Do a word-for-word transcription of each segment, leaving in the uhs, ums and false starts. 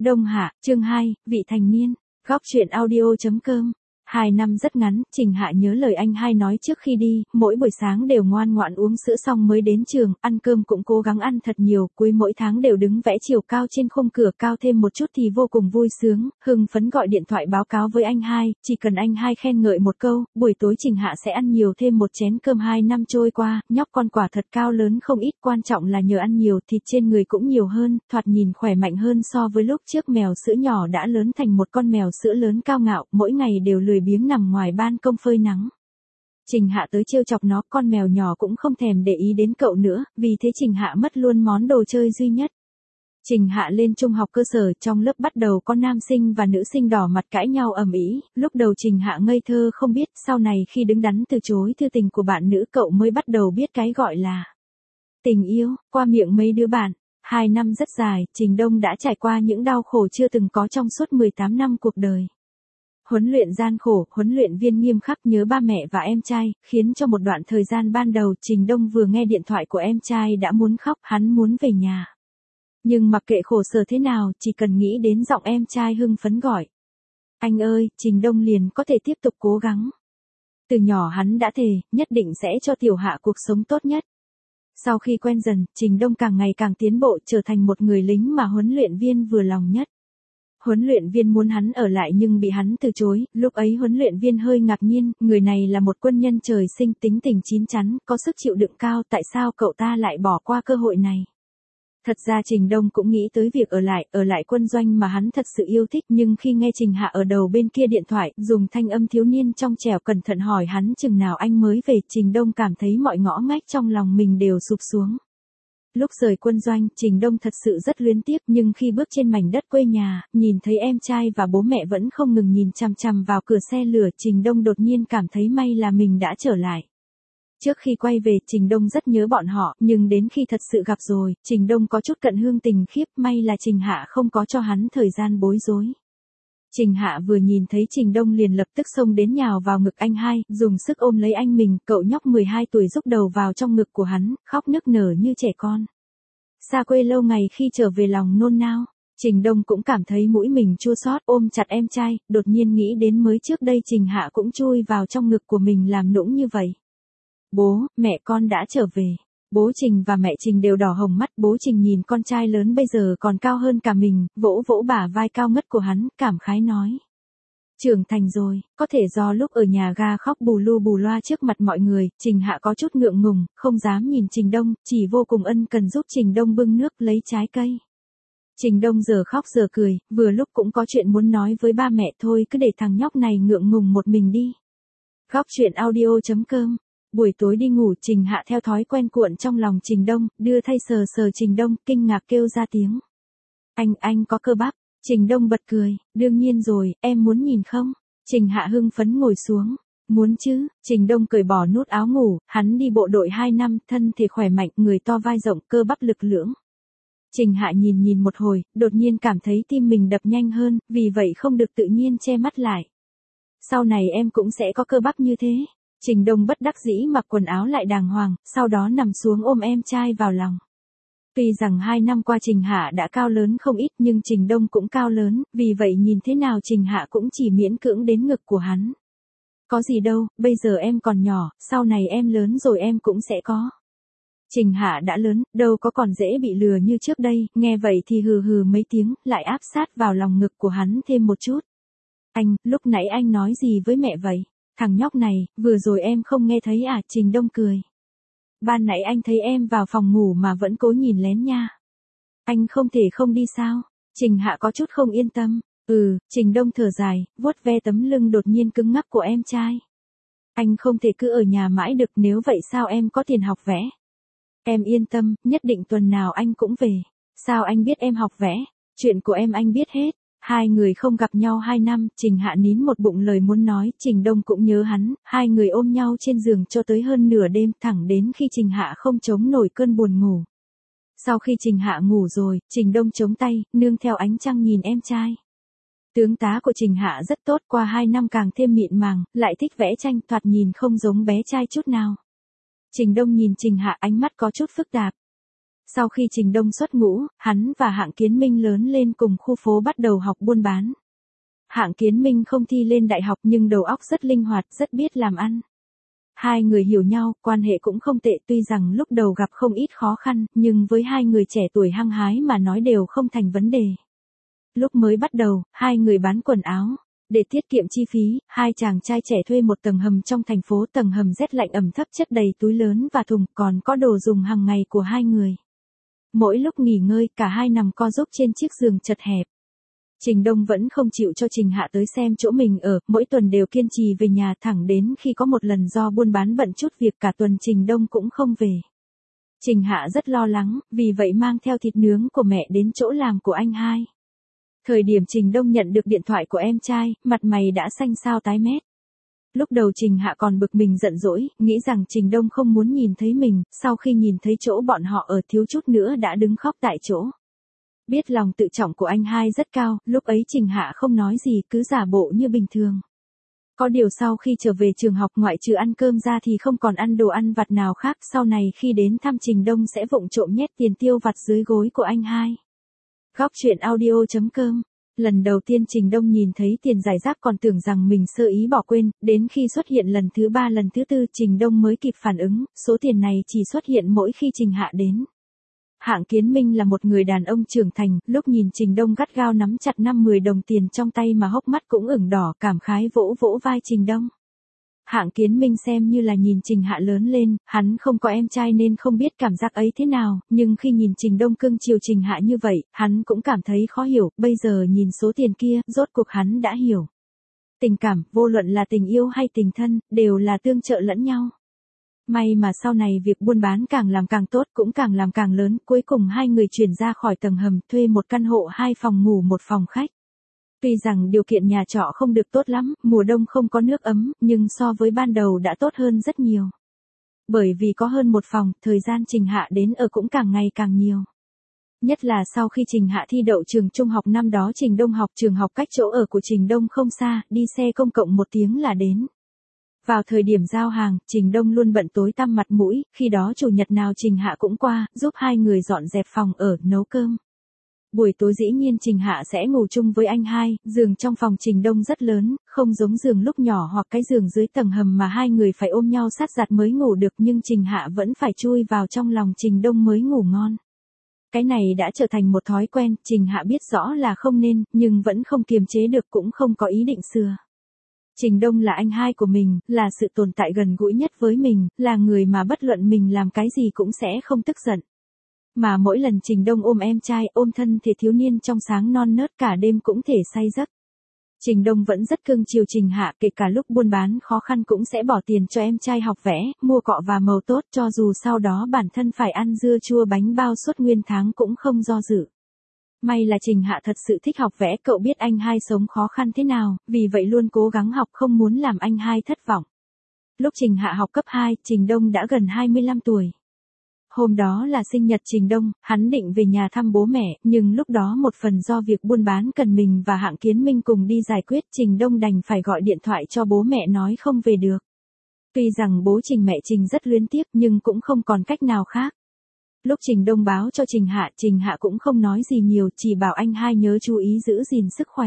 Đông Hạ, chương hai, vị thành niên. Góc truyện audio.com. Hai năm rất ngắn, Trình Hạ nhớ lời anh hai nói trước khi đi, mỗi buổi sáng đều ngoan ngoãn uống sữa xong mới đến trường, ăn cơm cũng cố gắng ăn thật nhiều, cuối mỗi tháng đều đứng vẽ chiều cao trên khung cửa cao thêm một chút thì vô cùng vui sướng, hưng phấn gọi điện thoại báo cáo với anh hai, chỉ cần anh hai khen ngợi một câu, buổi tối Trình Hạ sẽ ăn nhiều thêm một chén cơm. Hai năm trôi qua, nhóc con quả thật cao lớn không ít, quan trọng là nhờ ăn nhiều thịt trên người cũng nhiều hơn, thoạt nhìn khỏe mạnh hơn so với lúc trước. Mèo sữa nhỏ đã lớn thành một con mèo sữa lớn cao ngạo, mỗi ngày đều lười biếng nằm ngoài ban công phơi nắng. Trình Hạ tới trêu chọc nó, con mèo nhỏ cũng không thèm để ý đến cậu nữa, vì thế Trình Hạ mất luôn món đồ chơi duy nhất. Trình Hạ lên trung học cơ sở, trong lớp bắt đầu có nam sinh và nữ sinh đỏ mặt cãi nhau ầm ĩ. Lúc đầu Trình Hạ ngây thơ không biết, sau này khi đứng đắn từ chối thư tình của bạn nữ cậu mới bắt đầu biết cái gọi là tình yêu, qua miệng mấy đứa bạn. Hai năm rất dài, Trình Đông đã trải qua những đau khổ chưa từng có trong suốt mười tám năm cuộc đời. Huấn luyện gian khổ, huấn luyện viên nghiêm khắc, nhớ ba mẹ và em trai, khiến cho một đoạn thời gian ban đầu Trình Đông vừa nghe điện thoại của em trai đã muốn khóc, hắn muốn về nhà. Nhưng mặc kệ khổ sở thế nào, chỉ cần nghĩ đến giọng em trai hưng phấn gọi. Anh ơi, Trình Đông liền có thể tiếp tục cố gắng. Từ nhỏ hắn đã thề, nhất định sẽ cho Tiểu Hạ cuộc sống tốt nhất. Sau khi quen dần, Trình Đông càng ngày càng tiến bộ, trở thành một người lính mà huấn luyện viên vừa lòng nhất. Huấn luyện viên muốn hắn ở lại nhưng bị hắn từ chối, lúc ấy huấn luyện viên hơi ngạc nhiên, người này là một quân nhân trời sinh, tính tình chín chắn, có sức chịu đựng cao, tại sao cậu ta lại bỏ qua cơ hội này? Thật ra Trình Đông cũng nghĩ tới việc ở lại, ở lại quân doanh mà hắn thật sự yêu thích, nhưng khi nghe Trình Hạ ở đầu bên kia điện thoại, dùng thanh âm thiếu niên trong trẻo cẩn thận hỏi hắn chừng nào anh mới về, Trình Đông cảm thấy mọi ngõ ngách trong lòng mình đều sụp xuống. Lúc rời quân doanh, Trình Đông thật sự rất luyến tiếc, nhưng khi bước trên mảnh đất quê nhà, nhìn thấy em trai và bố mẹ vẫn không ngừng nhìn chằm chằm vào cửa xe lửa, Trình Đông đột nhiên cảm thấy may là mình đã trở lại. Trước khi quay về, Trình Đông rất nhớ bọn họ, nhưng đến khi thật sự gặp rồi, Trình Đông có chút cận hương tình khiếp, may là Trình Hạ không có cho hắn thời gian bối rối. Trình Hạ vừa nhìn thấy Trình Đông liền lập tức xông đến nhào vào ngực anh hai, dùng sức ôm lấy anh mình, cậu nhóc mười hai tuổi rúc đầu vào trong ngực của hắn, khóc nức nở như trẻ con. Xa quê lâu ngày khi trở về lòng nôn nao, Trình Đông cũng cảm thấy mũi mình chua xót, ôm chặt em trai, đột nhiên nghĩ đến mới trước đây Trình Hạ cũng chui vào trong ngực của mình làm nũng như vậy. Bố, mẹ con đã trở về. Bố Trình và mẹ Trình đều đỏ hồng mắt, bố Trình nhìn con trai lớn bây giờ còn cao hơn cả mình, vỗ vỗ bả vai cao ngất của hắn, cảm khái nói. Trưởng thành rồi, có thể do lúc ở nhà ga khóc bù lu bù loa trước mặt mọi người, Trình Hạ có chút ngượng ngùng, không dám nhìn Trình Đông, chỉ vô cùng ân cần giúp Trình Đông bưng nước lấy trái cây. Trình Đông giờ khóc giờ cười, vừa lúc cũng có chuyện muốn nói với ba mẹ, thôi cứ để thằng nhóc này ngượng ngùng một mình đi. Góc truyện audio.com. Buổi tối đi ngủ, Trình Hạ theo thói quen cuộn trong lòng Trình Đông, đưa thay sờ sờ Trình Đông, kinh ngạc kêu ra tiếng. Anh, anh có cơ bắp. Trình Đông bật cười, đương nhiên rồi, em muốn nhìn không? Trình Hạ hưng phấn ngồi xuống. Muốn chứ, Trình Đông cởi bỏ nút áo ngủ, hắn đi bộ đội hai năm, thân thể khỏe mạnh, người to vai rộng, cơ bắp lực lưỡng. Trình Hạ nhìn nhìn một hồi, đột nhiên cảm thấy tim mình đập nhanh hơn, vì vậy không được tự nhiên che mắt lại. Sau này em cũng sẽ có cơ bắp như thế. Trình Đông bất đắc dĩ mặc quần áo lại đàng hoàng, sau đó nằm xuống ôm em trai vào lòng. Tuy rằng hai năm qua Trình Hạ đã cao lớn không ít nhưng Trình Đông cũng cao lớn, vì vậy nhìn thế nào Trình Hạ cũng chỉ miễn cưỡng đến ngực của hắn. Có gì đâu, bây giờ em còn nhỏ, sau này em lớn rồi em cũng sẽ có. Trình Hạ đã lớn, đâu có còn dễ bị lừa như trước đây, nghe vậy thì hừ hừ mấy tiếng, lại áp sát vào lòng ngực của hắn thêm một chút. Anh, lúc nãy anh nói gì với mẹ vậy? Thằng nhóc này, vừa rồi em không nghe thấy à? Trình Đông cười. Ban nãy anh thấy em vào phòng ngủ mà vẫn cố nhìn lén nha. Anh không thể không đi sao? Trình Hạ có chút không yên tâm. Ừ, Trình Đông thở dài, vuốt ve tấm lưng đột nhiên cứng ngắc của em trai. Anh không thể cứ ở nhà mãi được, nếu vậy sao em có tiền học vẽ? Em yên tâm, nhất định tuần nào anh cũng về. Sao anh biết em học vẽ? Chuyện của em anh biết hết. Hai người không gặp nhau hai năm, Trình Hạ nín một bụng lời muốn nói, Trình Đông cũng nhớ hắn, hai người ôm nhau trên giường cho tới hơn nửa đêm, thẳng đến khi Trình Hạ không chống nổi cơn buồn ngủ. Sau khi Trình Hạ ngủ rồi, Trình Đông chống tay, nương theo ánh trăng nhìn em trai. Tướng tá của Trình Hạ rất tốt, qua hai năm càng thêm mịn màng, lại thích vẽ tranh, thoạt nhìn không giống bé trai chút nào. Trình Đông nhìn Trình Hạ, ánh mắt có chút phức tạp. Sau khi Trình Đông xuất ngũ, hắn và Hạng Kiến Minh lớn lên cùng khu phố bắt đầu học buôn bán. Hạng Kiến Minh không thi lên đại học nhưng đầu óc rất linh hoạt, rất biết làm ăn. Hai người hiểu nhau, quan hệ cũng không tệ, tuy rằng lúc đầu gặp không ít khó khăn, nhưng với hai người trẻ tuổi hăng hái mà nói đều không thành vấn đề. Lúc mới bắt đầu, hai người bán quần áo. Để tiết kiệm chi phí, hai chàng trai trẻ thuê một tầng hầm trong thành phố, tầng hầm rét lạnh ẩm thấp chất đầy túi lớn và thùng, còn có đồ dùng hàng ngày của hai người. Mỗi lúc nghỉ ngơi, cả hai nằm co ro trên chiếc giường chật hẹp. Trình Đông vẫn không chịu cho Trình Hạ tới xem chỗ mình ở, mỗi tuần đều kiên trì về nhà, thẳng đến khi có một lần do buôn bán bận chút việc cả tuần Trình Đông cũng không về. Trình Hạ rất lo lắng, vì vậy mang theo thịt nướng của mẹ đến chỗ làm của anh hai. Thời điểm Trình Đông nhận được điện thoại của em trai, mặt mày đã xanh xao tái mét. Lúc đầu Trình Hạ còn bực mình giận dỗi, nghĩ rằng Trình Đông không muốn nhìn thấy mình, sau khi nhìn thấy chỗ bọn họ ở thiếu chút nữa đã đứng khóc tại chỗ. Biết lòng tự trọng của anh hai rất cao, lúc ấy Trình Hạ không nói gì, cứ giả bộ như bình thường. Có điều sau khi trở về trường học, ngoại trừ ăn cơm ra thì không còn ăn đồ ăn vặt nào khác, sau này khi đến thăm Trình Đông sẽ vụng trộm nhét tiền tiêu vặt dưới gối của anh hai. Góc truyện audio chấm com. Lần đầu tiên Trình Đông nhìn thấy tiền giải rác còn tưởng rằng mình sơ ý bỏ quên, đến khi xuất hiện lần thứ ba lần thứ tư Trình Đông mới kịp phản ứng, số tiền này chỉ xuất hiện mỗi khi Trình Hạ đến. Hạng Kiến Minh là một người đàn ông trưởng thành, lúc nhìn Trình Đông gắt gao nắm chặt năm mười đồng tiền trong tay mà hốc mắt cũng ửng đỏ, cảm khái vỗ vỗ vai Trình Đông. Hạng Kiến Minh xem như là nhìn Trình Hạ lớn lên, hắn không có em trai nên không biết cảm giác ấy thế nào, nhưng khi nhìn Trình Đông cưng chiều Trình Hạ như vậy, hắn cũng cảm thấy khó hiểu, bây giờ nhìn số tiền kia, rốt cuộc hắn đã hiểu. Tình cảm, vô luận là tình yêu hay tình thân, đều là tương trợ lẫn nhau. May mà sau này việc buôn bán càng làm càng tốt, cũng càng làm càng lớn, cuối cùng hai người chuyển ra khỏi tầng hầm, thuê một căn hộ hai phòng ngủ một phòng khách. Tuy rằng điều kiện nhà trọ không được tốt lắm, mùa đông không có nước ấm, nhưng so với ban đầu đã tốt hơn rất nhiều. Bởi vì có hơn một phòng, thời gian Trình Hạ đến ở cũng càng ngày càng nhiều. Nhất là sau khi Trình Hạ thi đậu trường trung học năm đó Trình Đông học, trường học cách chỗ ở của Trình Đông không xa, đi xe công cộng một tiếng là đến. Vào thời điểm giao hàng, Trình Đông luôn bận tối tăm mặt mũi, khi đó chủ nhật nào Trình Hạ cũng qua, giúp hai người dọn dẹp phòng ở, nấu cơm. Buổi tối dĩ nhiên Trình Hạ sẽ ngủ chung với anh hai, giường trong phòng Trình Đông rất lớn, không giống giường lúc nhỏ hoặc cái giường dưới tầng hầm mà hai người phải ôm nhau sát giặt mới ngủ được, nhưng Trình Hạ vẫn phải chui vào trong lòng Trình Đông mới ngủ ngon. Cái này đã trở thành một thói quen, Trình Hạ biết rõ là không nên, nhưng vẫn không kiềm chế được, cũng không có ý định sửa. Trình Đông là anh hai của mình, là sự tồn tại gần gũi nhất với mình, là người mà bất luận mình làm cái gì cũng sẽ không tức giận. Mà mỗi lần Trình Đông ôm em trai, ôm thân thể thiếu niên trong sáng non nớt cả đêm cũng thể say giấc. Trình Đông vẫn rất cưng chiều Trình Hạ, kể cả lúc buôn bán khó khăn cũng sẽ bỏ tiền cho em trai học vẽ, mua cọ và màu tốt, cho dù sau đó bản thân phải ăn dưa chua bánh bao suốt nguyên tháng cũng không do dự. May là Trình Hạ thật sự thích học vẽ, cậu biết anh hai sống khó khăn thế nào, vì vậy luôn cố gắng học, không muốn làm anh hai thất vọng. Lúc Trình Hạ học cấp hai, Trình Đông đã gần hai mươi lăm tuổi. Hôm đó là sinh nhật Trình Đông, hắn định về nhà thăm bố mẹ, nhưng lúc đó một phần do việc buôn bán cần mình và Hạng Kiến Minh cùng đi giải quyết, Trình Đông đành phải gọi điện thoại cho bố mẹ nói không về được. Tuy rằng bố Trình mẹ Trình rất luyến tiếc nhưng cũng không còn cách nào khác. Lúc Trình Đông báo cho Trình Hạ, Trình Hạ cũng không nói gì nhiều, chỉ bảo anh hai nhớ chú ý giữ gìn sức khỏe.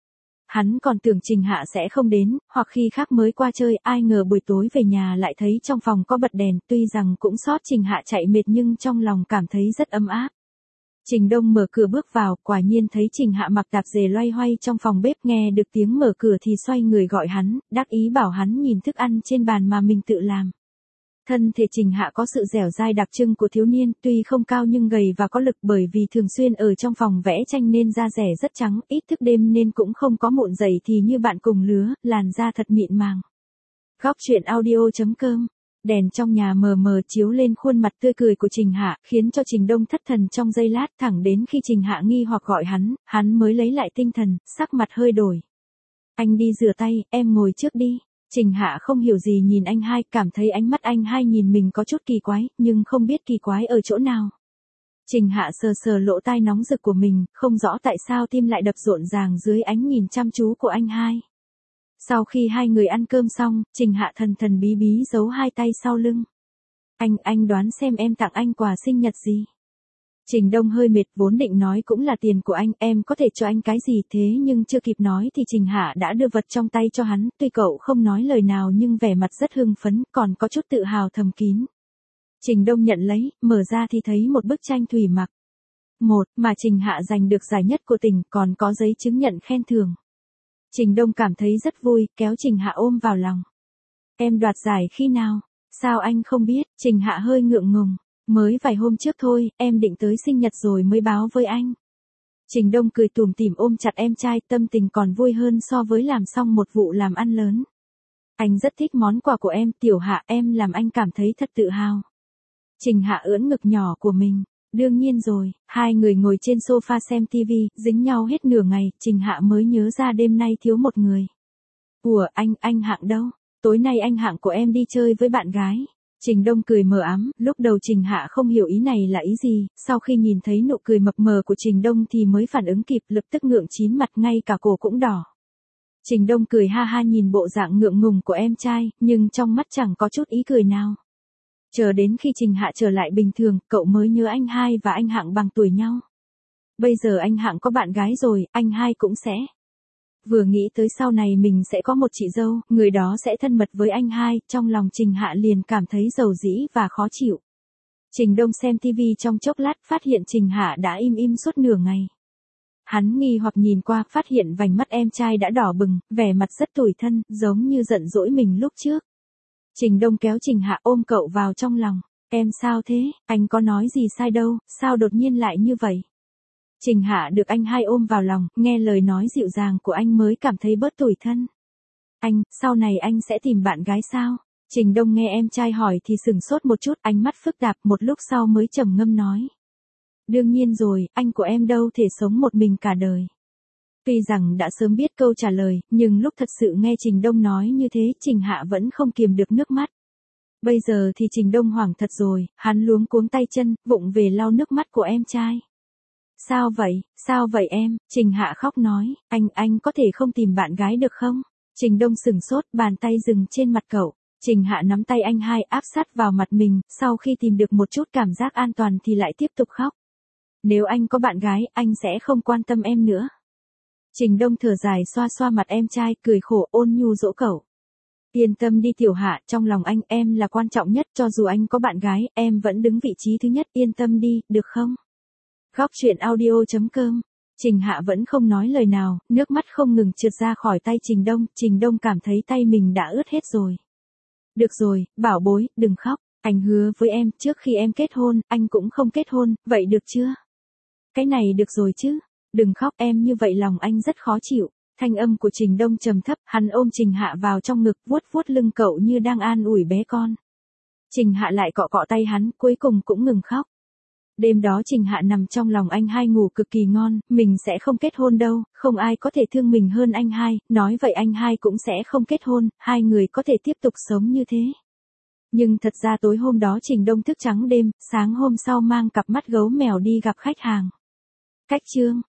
Hắn còn tưởng Trình Hạ sẽ không đến, hoặc khi khác mới qua chơi, ai ngờ buổi tối về nhà lại thấy trong phòng có bật đèn, tuy rằng cũng xót Trình Hạ chạy mệt nhưng trong lòng cảm thấy rất ấm áp. Trình Đông mở cửa bước vào, quả nhiên thấy Trình Hạ mặc tạp dề loay hoay trong phòng bếp, nghe được tiếng mở cửa thì xoay người gọi hắn, đắc ý bảo hắn nhìn thức ăn trên bàn mà mình tự làm. Thân thể Trình Hạ có sự dẻo dai đặc trưng của thiếu niên, tuy không cao nhưng gầy và có lực, bởi vì thường xuyên ở trong phòng vẽ tranh nên da rẻ rất trắng, ít thức đêm nên cũng không có mụn dày thì như bạn cùng lứa, làn da thật mịn màng. Góc truyện audio chấm com. Đèn trong nhà mờ mờ chiếu lên khuôn mặt tươi cười của Trình Hạ, khiến cho Trình Đông thất thần trong giây lát, thẳng đến khi Trình Hạ nghi hoặc gọi hắn, hắn mới lấy lại tinh thần, sắc mặt hơi đổi. Anh đi rửa tay, em ngồi trước đi. Trình Hạ không hiểu gì nhìn anh hai, cảm thấy ánh mắt anh hai nhìn mình có chút kỳ quái, nhưng không biết kỳ quái ở chỗ nào. Trình Hạ sờ sờ lỗ tai nóng rực của mình, không rõ tại sao tim lại đập rộn ràng dưới ánh nhìn chăm chú của anh hai. Sau khi hai người ăn cơm xong, Trình Hạ thần thần bí bí giấu hai tay sau lưng. Anh, anh đoán xem em tặng anh quà sinh nhật gì? Trình Đông hơi mệt, vốn định nói cũng là tiền của anh, em có thể cho anh cái gì, thế nhưng chưa kịp nói thì Trình Hạ đã đưa vật trong tay cho hắn, tuy cậu không nói lời nào nhưng vẻ mặt rất hưng phấn, còn có chút tự hào thầm kín. Trình Đông nhận lấy, mở ra thì thấy một bức tranh thủy mặc. Một, mà Trình Hạ giành được giải nhất của tỉnh, còn có giấy chứng nhận khen thưởng. Trình Đông cảm thấy rất vui, kéo Trình Hạ ôm vào lòng. Em đoạt giải khi nào? Sao anh không biết? Trình Hạ hơi ngượng ngùng. Mới vài hôm trước thôi, em định tới sinh nhật rồi mới báo với anh. Trình Đông cười tủm tỉm ôm chặt em trai, tâm tình còn vui hơn so với làm xong một vụ làm ăn lớn. Anh rất thích món quà của em, Tiểu Hạ, em làm anh cảm thấy thật tự hào. Trình Hạ ưỡn ngực nhỏ của mình. Đương nhiên rồi, hai người ngồi trên sofa xem tivi, dính nhau hết nửa ngày, Trình Hạ mới nhớ ra đêm nay thiếu một người. Ủa, anh, anh Hạng đâu? Tối nay anh Hạng của em đi chơi với bạn gái. Trình Đông cười mờ ám, lúc đầu Trình Hạ không hiểu ý này là ý gì, sau khi nhìn thấy nụ cười mập mờ của Trình Đông thì mới phản ứng kịp, lập tức ngượng chín mặt, ngay cả cổ cũng đỏ. Trình Đông cười ha ha nhìn bộ dạng ngượng ngùng của em trai, nhưng trong mắt chẳng có chút ý cười nào. Chờ đến khi Trình Hạ trở lại bình thường, cậu mới nhớ anh hai và anh Hạng bằng tuổi nhau. Bây giờ anh Hạng có bạn gái rồi, anh hai cũng sẽ. Vừa nghĩ tới sau này mình sẽ có một chị dâu, người đó sẽ thân mật với anh hai, trong lòng Trình Hạ liền cảm thấy dầu dĩ và khó chịu. Trình Đông xem tivi trong chốc lát, phát hiện Trình Hạ đã im im suốt nửa ngày. Hắn nghi hoặc nhìn qua, phát hiện vành mắt em trai đã đỏ bừng, vẻ mặt rất tủi thân, giống như giận dỗi mình lúc trước. Trình Đông kéo Trình Hạ ôm cậu vào trong lòng. Em sao thế, anh có nói gì sai đâu, sao đột nhiên lại như vậy? Trình Hạ được anh hai ôm vào lòng, nghe lời nói dịu dàng của anh mới cảm thấy bớt tủi thân. Anh, sau này anh sẽ tìm bạn gái sao? Trình Đông nghe em trai hỏi thì sửng sốt một chút, ánh mắt phức tạp, một lúc sau mới trầm ngâm nói. Đương nhiên rồi, anh của em đâu thể sống một mình cả đời. Tuy rằng đã sớm biết câu trả lời, nhưng lúc thật sự nghe Trình Đông nói như thế, Trình Hạ vẫn không kiềm được nước mắt. Bây giờ thì Trình Đông hoảng thật rồi, hắn luống cuống tay chân, vụng về lau nước mắt của em trai. Sao vậy, sao vậy em? Trình Hạ khóc nói, anh, anh có thể không tìm bạn gái được không? Trình Đông sửng sốt, bàn tay dừng trên mặt cậu. Trình Hạ nắm tay anh hai áp sát vào mặt mình, sau khi tìm được một chút cảm giác an toàn thì lại tiếp tục khóc. Nếu anh có bạn gái, anh sẽ không quan tâm em nữa. Trình Đông thở dài xoa xoa mặt em trai, cười khổ ôn nhu dỗ cậu. Yên tâm đi Tiểu Hạ, trong lòng anh, em là quan trọng nhất, cho dù anh có bạn gái, em vẫn đứng vị trí thứ nhất, yên tâm đi, được không? Góc truyện audio chấm com. Trình Hạ vẫn không nói lời nào, nước mắt không ngừng trượt ra khỏi tay Trình Đông, Trình Đông cảm thấy tay mình đã ướt hết rồi. Được rồi, bảo bối, đừng khóc, anh hứa với em, trước khi em kết hôn, anh cũng không kết hôn, vậy được chưa? Cái này được rồi chứ, đừng khóc em, như vậy lòng anh rất khó chịu. Thanh âm của Trình Đông trầm thấp, hắn ôm Trình Hạ vào trong ngực, vuốt vuốt lưng cậu như đang an ủi bé con. Trình Hạ lại cọ cọ tay hắn, cuối cùng cũng ngừng khóc. Đêm đó Trình Hạ nằm trong lòng anh hai ngủ cực kỳ ngon, mình sẽ không kết hôn đâu, không ai có thể thương mình hơn anh hai, nói vậy anh hai cũng sẽ không kết hôn, hai người có thể tiếp tục sống như thế. Nhưng thật ra tối hôm đó Trình Đông thức trắng đêm, sáng hôm sau mang cặp mắt gấu mèo đi gặp khách hàng. Cách chương